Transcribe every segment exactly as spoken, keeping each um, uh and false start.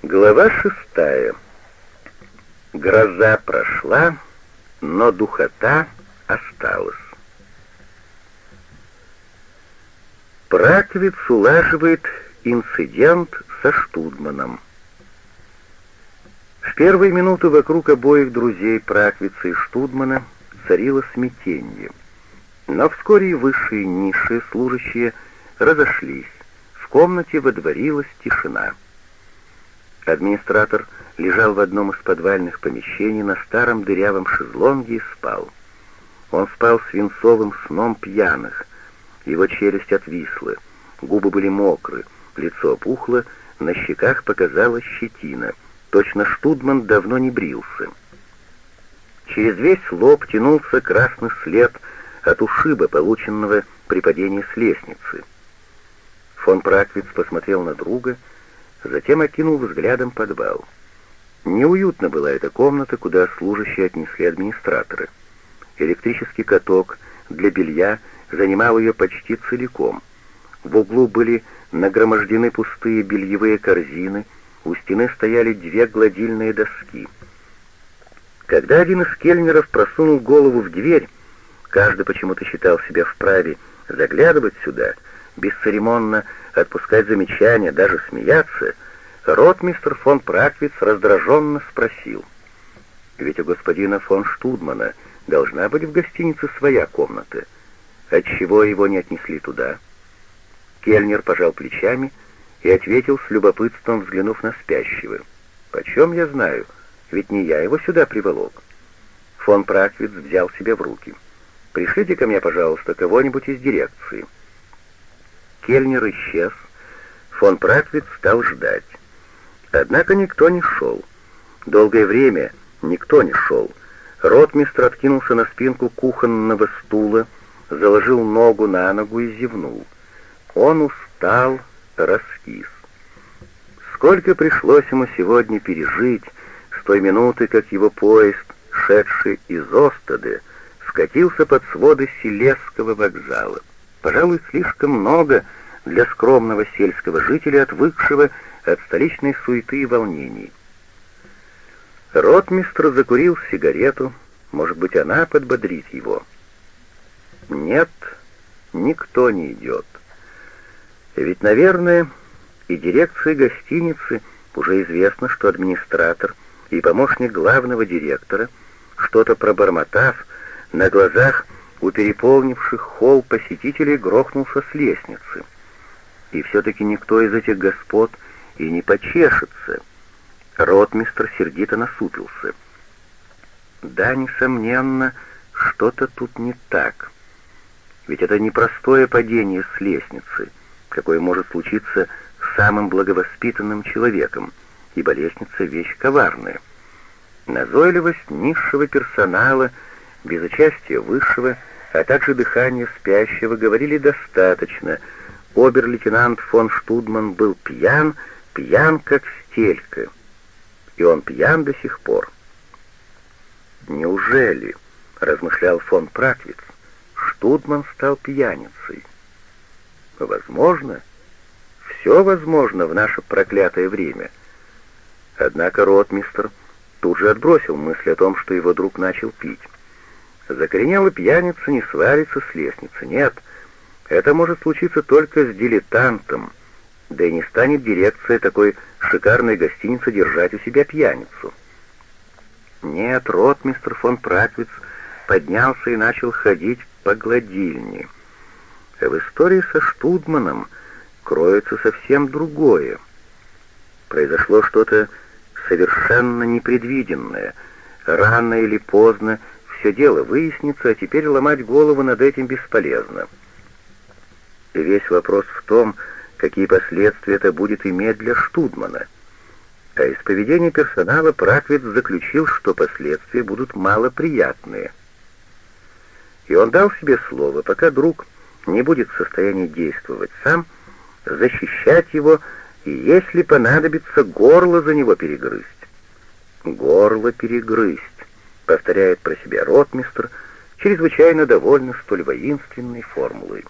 Глава шестая. Гроза прошла, но духота осталась. Праквиц улаживает инцидент со Штудманом. В первые минуты вокруг обоих друзей Праквица и Штудмана царило смятенье. Но вскоре и высшие, и низшие служащие разошлись. В комнате водворилась тишина. Администратор лежал в одном из подвальных помещений на старом дырявом шезлонге и спал. Он спал свинцовым сном пьяных. Его челюсть отвисла, губы были мокры, лицо опухло, на щеках показалась щетина. Точно Штудман давно не брился. Через весь лоб тянулся красный след от ушиба, полученного при падении с лестницы. Фон Праквиц посмотрел на друга, затем окинул взглядом подвал. Неуютно была эта комната, куда служащие отнесли администратора. Электрический каток для белья занимал ее почти целиком. В углу были нагромождены пустые бельевые корзины, у стены стояли две гладильные доски. Когда один из кельнеров просунул голову в дверь, каждый почему-то считал себя вправе заглядывать сюда, бесцеремонно отпускать замечания, даже смеяться, ротмистр фон Праквиц раздраженно спросил: «Ведь у господина фон Штудмана должна быть в гостинице своя комната. Отчего его не отнесли туда?» Кельнер пожал плечами и ответил с любопытством, взглянув на спящего: «Почем я знаю? Ведь не я его сюда приволок». Фон Праквиц взял себя в руки. «Пришлите ко мне, пожалуйста, кого-нибудь из дирекции». Кельнер исчез. Фон Праквиц стал ждать. Однако никто не шел. Долгое время никто не шел. Ротмистр откинулся на спинку кухонного стула, заложил ногу на ногу и зевнул. Он устал, раскис. Сколько пришлось ему сегодня пережить с той минуты, как его поезд, шедший из Остады, скатился под своды Силезского вокзала. Пожалуй, слишком много для скромного сельского жителя, отвыкшего от столичной суеты и волнений. Ротмистр закурил сигарету, может быть, она подбодрит его. Нет, никто не идет. Ведь, наверное, и дирекции гостиницы уже известно, что администратор и помощник главного директора, что-то пробормотав, на глазах у переполнивших холл посетителей грохнулся с лестницы. И все-таки никто из этих господ и не почешется. Ротмистр сердито насупился. Да, несомненно, что-то тут не так. Ведь это не простое падение с лестницы, какое может случиться с самым благовоспитанным человеком, ибо лестница — вещь коварная. Назойливость низшего персонала, безучастие высшего, а также дыхание спящего говорили достаточно. Обер-лейтенант фон Штудман был пьян, пьян как стелька. И он пьян до сих пор. «Неужели, — размышлял фон Праквиц, — Штудман стал пьяницей? Возможно, все возможно в наше проклятое время». Однако ротмистр тут же отбросил мысль о том, что его друг начал пить. Закоренелый пьяница не свалится с лестницы, нет. Это может случиться только с дилетантом, да и не станет дирекция такой шикарной гостиницы держать у себя пьяницу. Нет, ротмистр фон Праквиц поднялся и начал ходить по гладильне. В истории со Штудманом кроется совсем другое. Произошло что-то совершенно непредвиденное. Рано или поздно все дело выяснится, а теперь ломать голову над этим бесполезно. Весь вопрос в том, какие последствия это будет иметь для Штудмана. А из поведения персонала Праквиц заключил, что последствия будут малоприятные. И он дал себе слово, пока друг не будет в состоянии действовать сам, защищать его, и, если понадобится, горло за него перегрызть. «Горло перегрызть», — повторяет про себя ротмистр, чрезвычайно довольный столь воинственной формулой.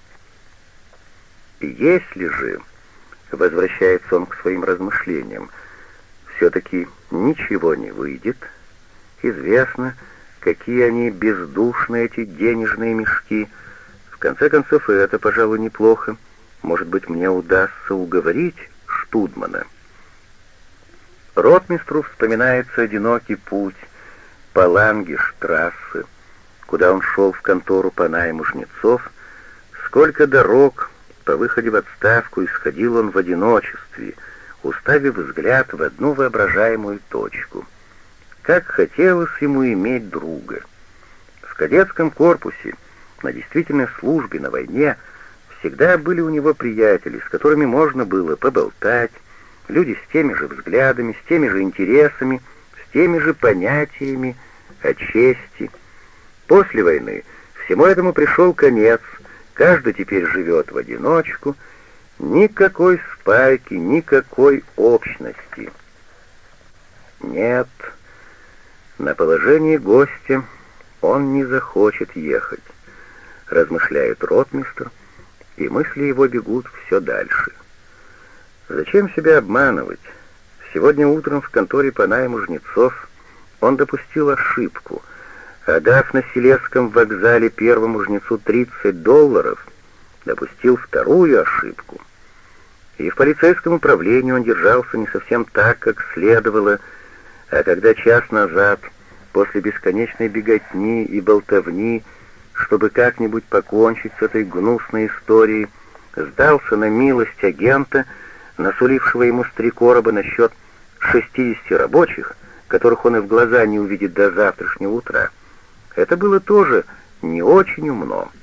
«Если же», — возвращается он к своим размышлениям, все-таки ничего не выйдет. Известно, какие они бездушные, эти денежные мешки. В конце концов, и это, пожалуй, неплохо. Может быть, мне удастся уговорить Штудмана. Ротмистру вспоминается одинокий путь по Лангештрассе, куда он шел в контору по найму жнецов. Сколько дорог по выходе в отставку исходил он в одиночестве, уставив взгляд в одну воображаемую точку. Как хотелось ему иметь друга. В кадетском корпусе, на действительной службе, на войне, всегда были у него приятели, с которыми можно было поболтать, люди с теми же взглядами, с теми же интересами, с теми же понятиями о чести. После войны всему этому пришел конец, каждый теперь живет в одиночку, никакой спайки, никакой общности. Нет, на положении гостя он не захочет ехать, размышляет ротмистр, и мысли его бегут все дальше. Зачем себя обманывать? Сегодня утром в конторе по найму жнецов он допустил ошибку. Отдав на Силезском вокзале первому жнецу тридцать долларов, допустил вторую ошибку. И в полицейском управлении он держался не совсем так, как следовало, а когда час назад, после бесконечной беготни и болтовни, чтобы как-нибудь покончить с этой гнусной историей, сдался на милость агента, насулившего ему с три короба насчет шестидесяти рабочих, которых он и в глаза не увидит до завтрашнего утра. Это было тоже не очень умно.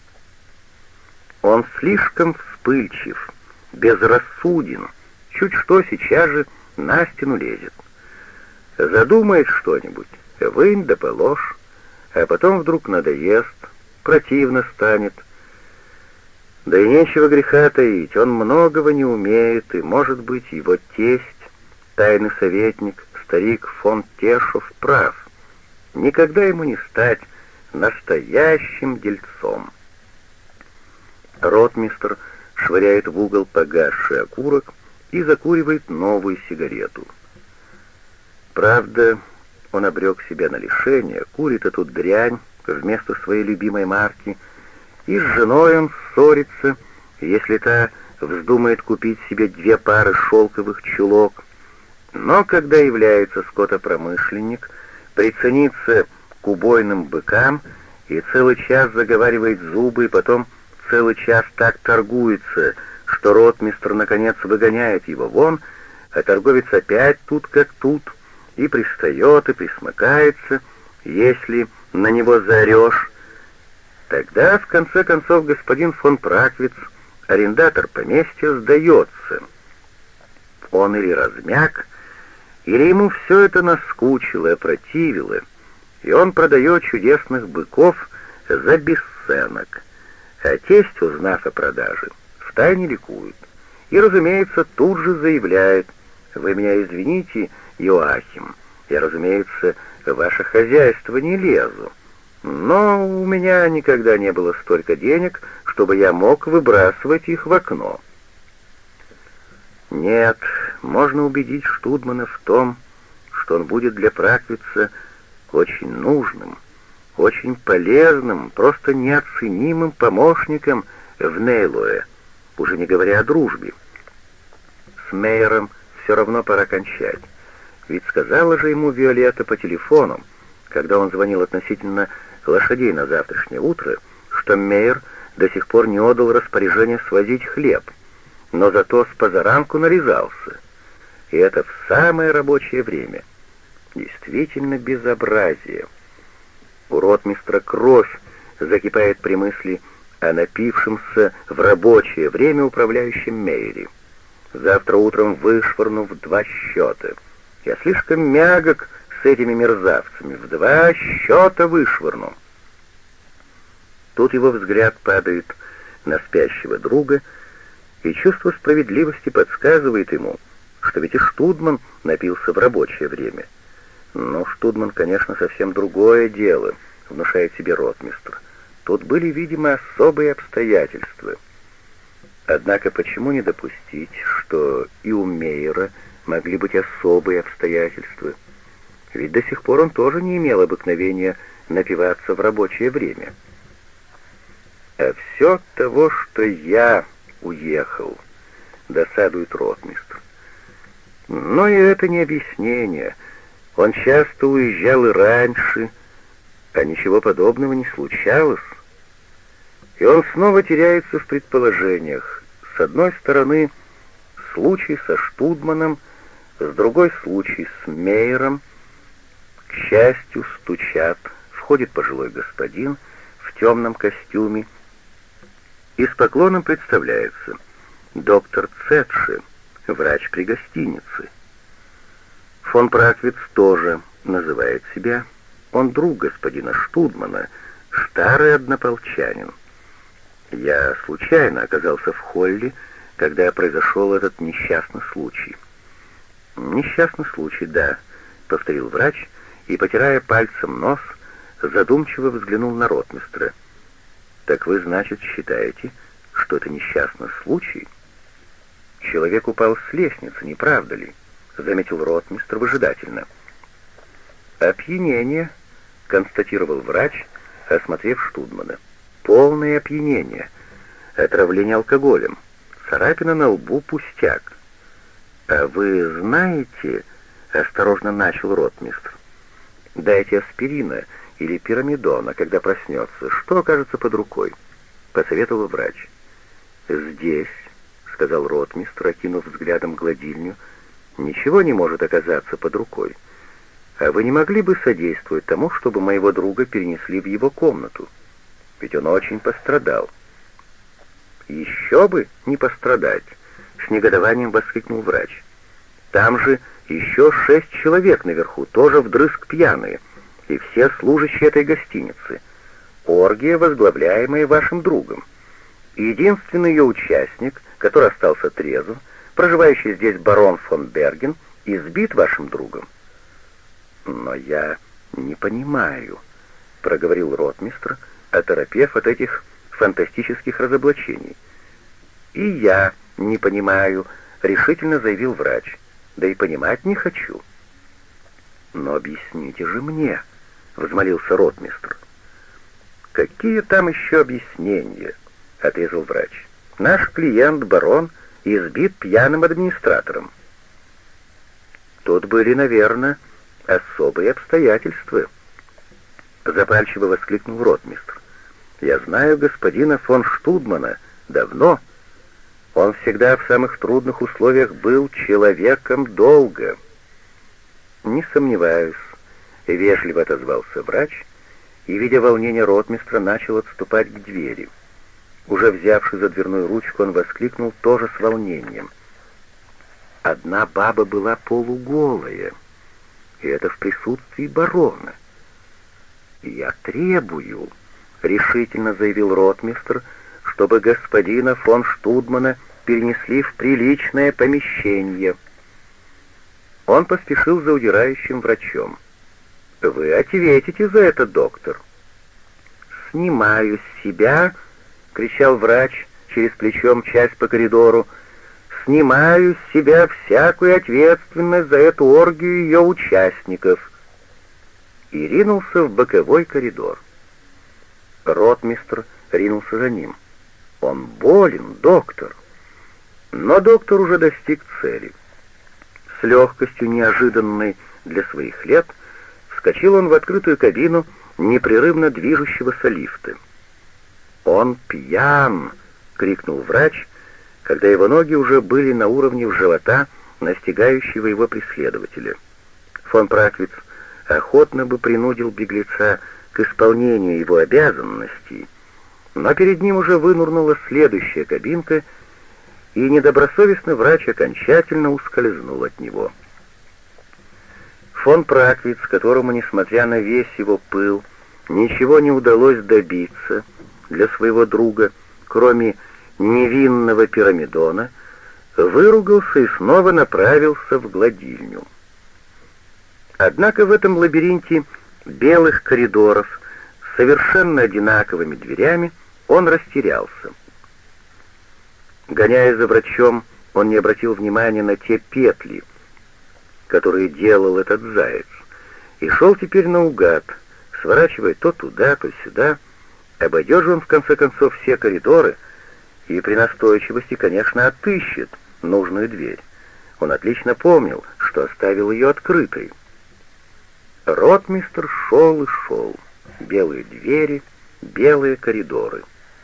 Он слишком вспыльчив, безрассуден, чуть что сейчас же на стену лезет. Задумает что-нибудь, вынь да положь, а потом вдруг надоест, противно станет. Да и нечего греха таить, он многого не умеет, и, может быть, его тесть, тайный советник, старик фон Тешов, прав. Никогда ему не стать настоящим дельцом. Ротмистр швыряет в угол погасший окурок и закуривает новую сигарету. Правда, он обрек себя на лишение, курит эту дрянь вместо своей любимой марки, и с женой он ссорится, если та вздумает купить себе две пары шелковых чулок. Но когда является скотопромышленник, приценится к убойным быкам и целый час заговаривает зубы, и потом целый час так торгуется, что ротмистр наконец выгоняет его вон, а торговец опять тут как тут, и пристает, и присмыкается, если на него заорешь. Тогда, в конце концов, господин фон Праквиц, арендатор поместья, сдается. Он или размяк, или ему все это наскучило, опротивило, и он продает чудесных быков за бесценок. А тесть, узнав о продаже, втайне ликует. И, разумеется, тут же заявляет: «Вы меня извините, Иоахим, я, разумеется, в ваше хозяйство не лезу, но у меня никогда не было столько денег, чтобы я мог выбрасывать их в окно». Нет, можно убедить Штудмана в том, что он будет для Праквица очень нужным, очень полезным, просто неоценимым помощником в Нейлое, уже не говоря о дружбе. С Мейером все равно пора кончать, ведь сказала же ему Виолетта по телефону, когда он звонил относительно лошадей на завтрашнее утро, что Мейер до сих пор не отдал распоряжение свозить хлеб, но зато с позаранку нарезался, и это в самое рабочее время. Действительно безобразие. У ротмистра кровь закипает при мысли о напившемся в рабочее время управляющем Мейере. Завтра утром вышвырну в два счета. Я слишком мягок с этими мерзавцами, в два счета вышвырну. Тут его взгляд падает на спящего друга, и чувство справедливости подсказывает ему, что ведь и Штудман напился в рабочее время. Но Штудман, конечно, совсем другое дело, внушает себе ротмистр. Тут были, видимо, особые обстоятельства. Однако почему не допустить, что и у Мейера могли быть особые обстоятельства. Ведь до сих пор он тоже не имел обыкновения напиваться в рабочее время. А все от того, что я уехал, досадует ротмистр. Но и это не объяснение. Он часто уезжал и раньше, а ничего подобного не случалось. И он снова теряется в предположениях. С одной стороны, случай со Штудманом, с другой случай с Мейером. К счастью, стучат. Входит пожилой господин в темном костюме и с поклоном представляется: доктор Цетши, врач при гостинице. Фон Праквиц тоже называет себя. Он друг господина Штудмана, старый однополчанин. Я случайно оказался в холле, когда произошел этот несчастный случай. «Несчастный случай, да», — повторил врач, и, потирая пальцем нос, задумчиво взглянул на ротмистра. «Так вы, значит, считаете, что это несчастный случай?» «Человек упал с лестницы, не правда ли?» — заметил ротмистр выжидательно. «Опьянение», — констатировал врач, осмотрев Штудмана. «Полное опьянение. Отравление алкоголем. Царапина на лбу — пустяк». «А вы знаете...» — осторожно начал ротмистр. «Дайте аспирина или пирамидона, когда проснется. Что окажется под рукой?» — посоветовал врач. «Здесь», — сказал ротмистр, окинув взглядом гладильню, — «ничего не может оказаться под рукой. А вы не могли бы содействовать тому, чтобы моего друга перенесли в его комнату? Ведь он очень пострадал». «Еще бы не пострадать!» — с негодованием воскликнул врач. «Там же еще шесть человек наверху, тоже вдрызг пьяные, и все служащие этой гостиницы. Оргия, возглавляемая вашим другом. Единственный ее участник, который остался трезв, проживающий здесь барон фон Берген, избит вашим другом». «Но я не понимаю», — проговорил ротмистр, оторопев от этих фантастических разоблачений. «И я не понимаю», — решительно заявил врач. «Да и понимать не хочу». «Но объясните же мне», — взмолился ротмистр. «Какие там еще объяснения?» — отрезал врач. «Наш клиент, барон, избит пьяным администратором». «Тут были, наверное, особые обстоятельства», — запальчиво воскликнул ротмистр. «Я знаю господина фон Штудмана давно. Он всегда в самых трудных условиях был человеком долга». «Не сомневаюсь», — вежливо отозвался врач, и, видя волнение ротмистра, начал отступать к двери. Уже взявший за дверную ручку, он воскликнул тоже с волнением. «Одна баба была полуголая, и это в присутствии барона. Я требую», — решительно заявил ротмистр, «чтобы господина фон Штудмана перенесли в приличное помещение». Он поспешил за удирающим врачом. «Вы ответите за это, доктор». «Снимаю с себя», — кричал врач, через плечо мчась по коридору, «снимаю с себя всякую ответственность за эту оргию ее участников», и ринулся в боковой коридор. Ротмистр ринулся за ним. «Он болен, доктор». Но доктор уже достиг цели. С легкостью, неожиданной для своих лет, вскочил он в открытую кабину непрерывно движущегося лифта. «Он пьян!» — крикнул врач, когда его ноги уже были на уровне живота настигающего его преследователя. Фон Праквиц охотно бы принудил беглеца к исполнению его обязанностей, но перед ним уже вынурнула следующая кабинка, и недобросовестный врач окончательно ускользнул от него. Фон Праквиц, которому, несмотря на весь его пыл, ничего не удалось добиться для своего друга, кроме невинного пирамидона, выругался и снова направился в гладильню. Однако в этом лабиринте белых коридоров с совершенно одинаковыми дверями он растерялся. Гоняя за врачом, он не обратил внимания на те петли, которые делал этот заяц, и шел теперь наугад, сворачивая то туда, то сюда. Обойдет же он, в конце концов, все коридоры и при настойчивости, конечно, отыщет нужную дверь. Он отлично помнил, что оставил ее открытой. Ротмистр шел и шел. Белые двери, белые коридоры.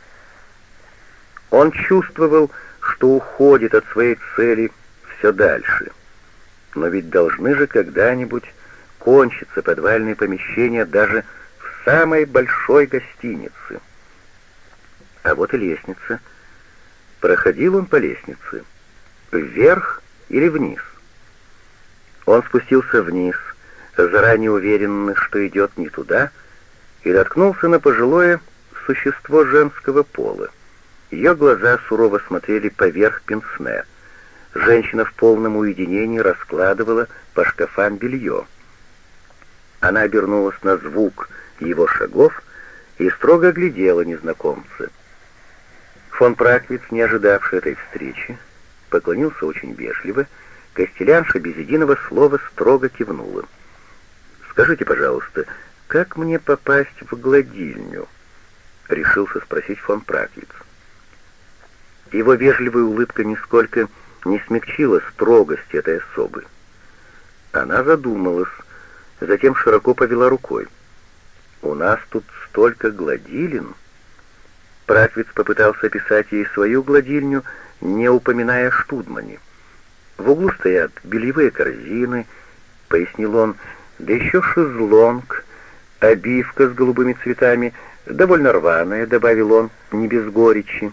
Он чувствовал, что уходит от своей цели все дальше. Но ведь должны же когда-нибудь кончиться подвальные помещения даже в самой большой гостинице. А вот и лестница. Проходил он по лестнице. Вверх или вниз? Он спустился вниз, заранее уверенный, что идет не туда, и наткнулся на пожилое существо женского пола. Ее глаза сурово смотрели поверх пенсне. Женщина в полном уединении раскладывала по шкафам белье. Она обернулась на звук его шагов и строго глядела незнакомца. Фон Праквиц, не ожидавший этой встречи, поклонился очень вежливо. Костелянша без единого слова строго кивнула. «Скажите, пожалуйста, как мне попасть в гладильню?» — решился спросить фон Праквиц. Его вежливая улыбка нисколько не смягчила строгость этой особы. Она задумалась, затем широко повела рукой. «У нас тут столько гладилен!» Праквиц попытался описать ей свою гладильню, не упоминая о Штудмане. «В углу стоят бельевые корзины», — пояснил он, — «да еще шезлонг, обивка с голубыми цветами, довольно рваная», — добавил он, не без горечи.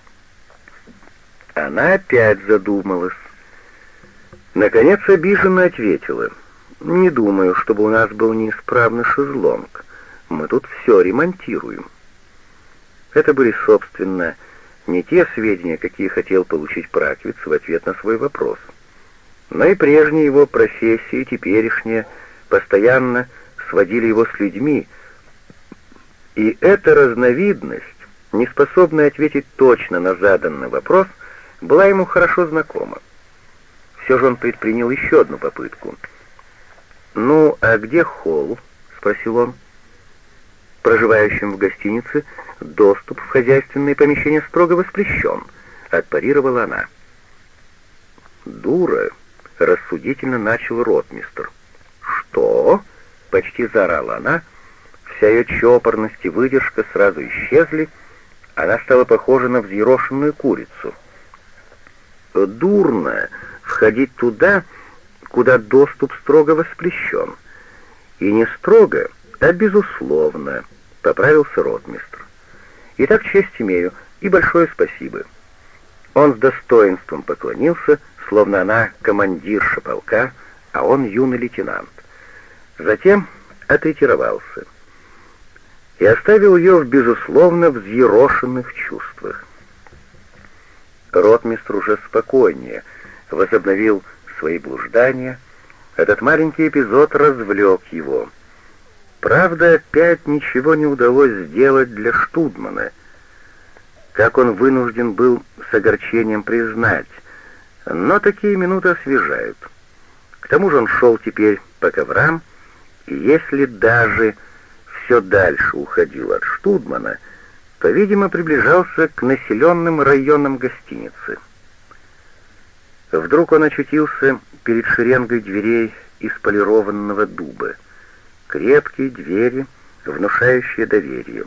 Она опять задумалась. Наконец обиженно ответила: «Не думаю, чтобы у нас был неисправный шезлонг. Мы тут все ремонтируем». Это были, собственно, не те сведения, какие хотел получить Праквиц в ответ на свой вопрос. Но и прежняя его профессия, и теперешняя, постоянно сводили его с людьми, и эта разновидность, неспособная ответить точно на заданный вопрос, была ему хорошо знакома. Все же он предпринял еще одну попытку. «Ну, а где холл?» — спросил он. «Проживающим в гостинице доступ в хозяйственные помещения строго воспрещен», — отпарировала она. «Дура!» — рассудительно начал ротмистр. «Что?» — почти заорала она. Вся ее чопорность и выдержка сразу исчезли. Она стала похожа на взъерошенную курицу. «Дурно входить туда, куда доступ строго воспрещен. И не строго, а безусловно», — поправился ротмистр. «Итак, честь имею и большое спасибо». Он с достоинством поклонился, словно она командирша полка, а он юный лейтенант. Затем отретировался и оставил ее в безусловно взъерошенных чувствах. Ротмистр уже спокойнее возобновил свои блуждания. Этот маленький эпизод развлек его. Правда, опять ничего не удалось сделать для Штудмана, как он вынужден был с огорчением признать, но такие минуты освежают. К тому же он шел теперь по коврам, и если даже все дальше уходил от Штудмана, то, видимо, приближался к населенным районам гостиницы. Вдруг он очутился перед шеренгой дверей из полированного дуба. Крепкие двери, внушающие доверие.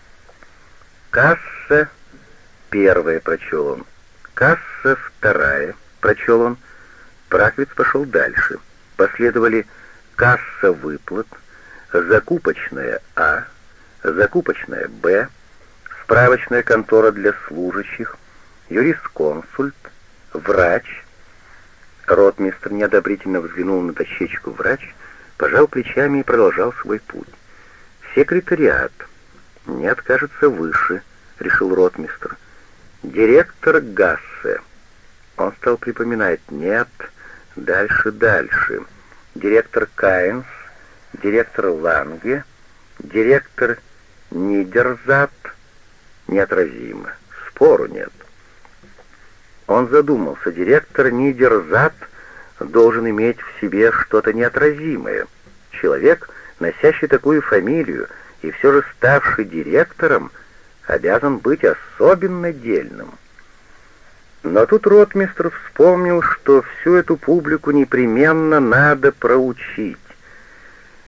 «Касса первая», — прочел он. «Касса вторая», — прочел он. Праквиц пошел дальше. Последовали «Касса выплат», «Закупочная А», «Закупочная Б», «Справочная контора для служащих», «Юрисконсульт», «Врач». Ротмистр неодобрительно взглянул на дощечку «Врач», пожал плечами и продолжал свой путь. «Секретариат. Не откажется выше», — решил ротмистр. «Директор Гассе». Он стал припоминать. «Нет, дальше, дальше. Директор Кайнс, директор Ланге, директор Нидерзат». Неотразимо. Спору нет. Он задумался. Директор Нидерзат должен иметь в себе что-то неотразимое. Человек, носящий такую фамилию и все же ставший директором, обязан быть особенно дельным. Но тут ротмистр вспомнил, что всю эту публику непременно надо проучить.